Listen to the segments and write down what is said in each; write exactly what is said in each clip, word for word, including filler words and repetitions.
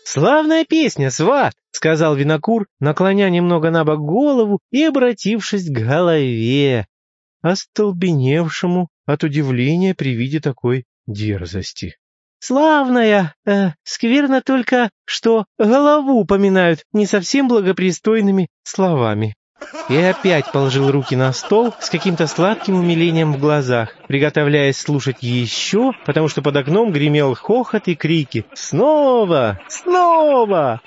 «Славная песня, сват!» — сказал винокур, наклоня немного набок голову и обратившись к голове, остолбеневшему от удивления при виде такой дерзости. «Славная! Э, скверно только, что голову поминают не совсем благопристойными словами». И опять положил руки на стол с каким-то сладким умилением в глазах, приготовляясь слушать еще, потому что под окном гремел хохот и крики «Снова! Снова!».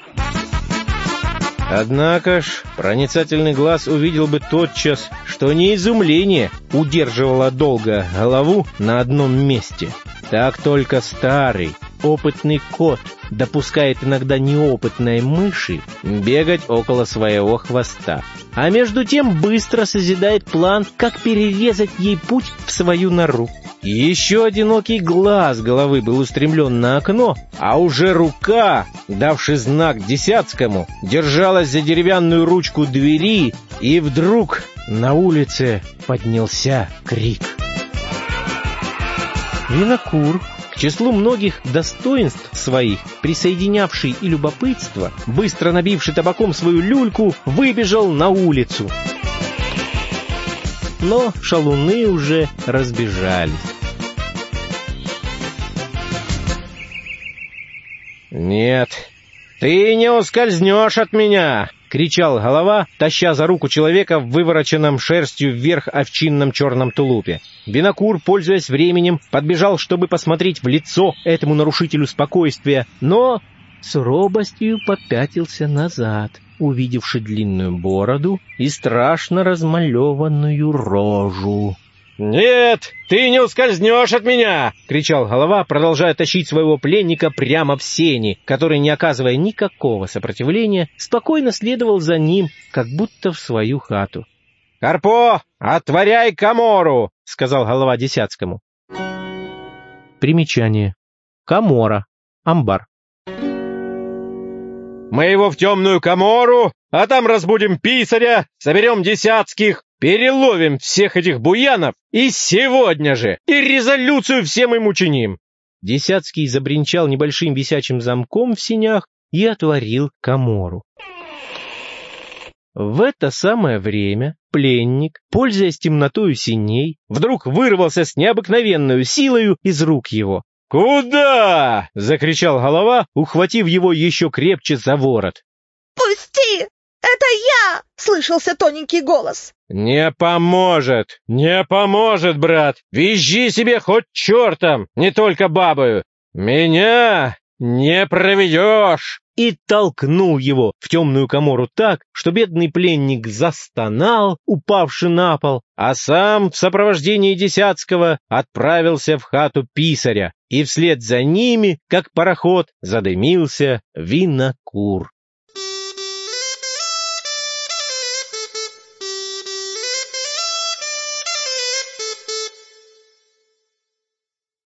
Однако ж проницательный глаз увидел бы тотчас, что не изумление удерживало долго голову на одном месте. Так только старый, опытный кот допускает иногда неопытной мыши бегать около своего хвоста, а между тем быстро созидает план, как перерезать ей путь в свою нору. И еще одинокий глаз головы был устремлен на окно, а уже рука, давши знак Десятскому, держалась за деревянную ручку двери, и вдруг на улице поднялся крик. Винокур, к числу многих достоинств своих, присоединявший и любопытство, быстро набивший табаком свою люльку, выбежал на улицу. Но шалуны уже разбежались. «Нет, ты не ускользнешь от меня!» — кричал голова, таща за руку человека в вывороченном шерстью вверх овчинном черном тулупе. Винокур, пользуясь временем, подбежал, чтобы посмотреть в лицо этому нарушителю спокойствия, но с робостью попятился назад, увидевши длинную бороду и страшно размалеванную рожу. «Нет, ты не ускользнешь от меня!» — кричал голова, продолжая тащить своего пленника прямо в сени, который, не оказывая никакого сопротивления, спокойно следовал за ним, как будто в свою хату. «Карпо, отворяй камору!» — сказал голова Десятскому. Примечание. Камора. Амбар. «Мы его в темную камору, а там разбудим писаря, соберем Десятских, переловим всех этих буянов и сегодня же, и резолюцию всем им учиним!» Десятский забринчал небольшим висячим замком в сенях и отворил камору. В это самое время пленник, пользуясь темнотою сеней, вдруг вырвался с необыкновенной силою из рук его. «Куда?» — закричал голова, ухватив его еще крепче за ворот. «Пусти! Это я!» — слышался тоненький голос. «Не поможет! Не поможет, брат! Визжи себе хоть чертом, не только бабою! Меня не проведешь!» И толкнул его в темную камору так, что бедный пленник застонал, упавши на пол, а сам в сопровождении Десятского отправился в хату писаря, и вслед за ними, как пароход, задымился винокур.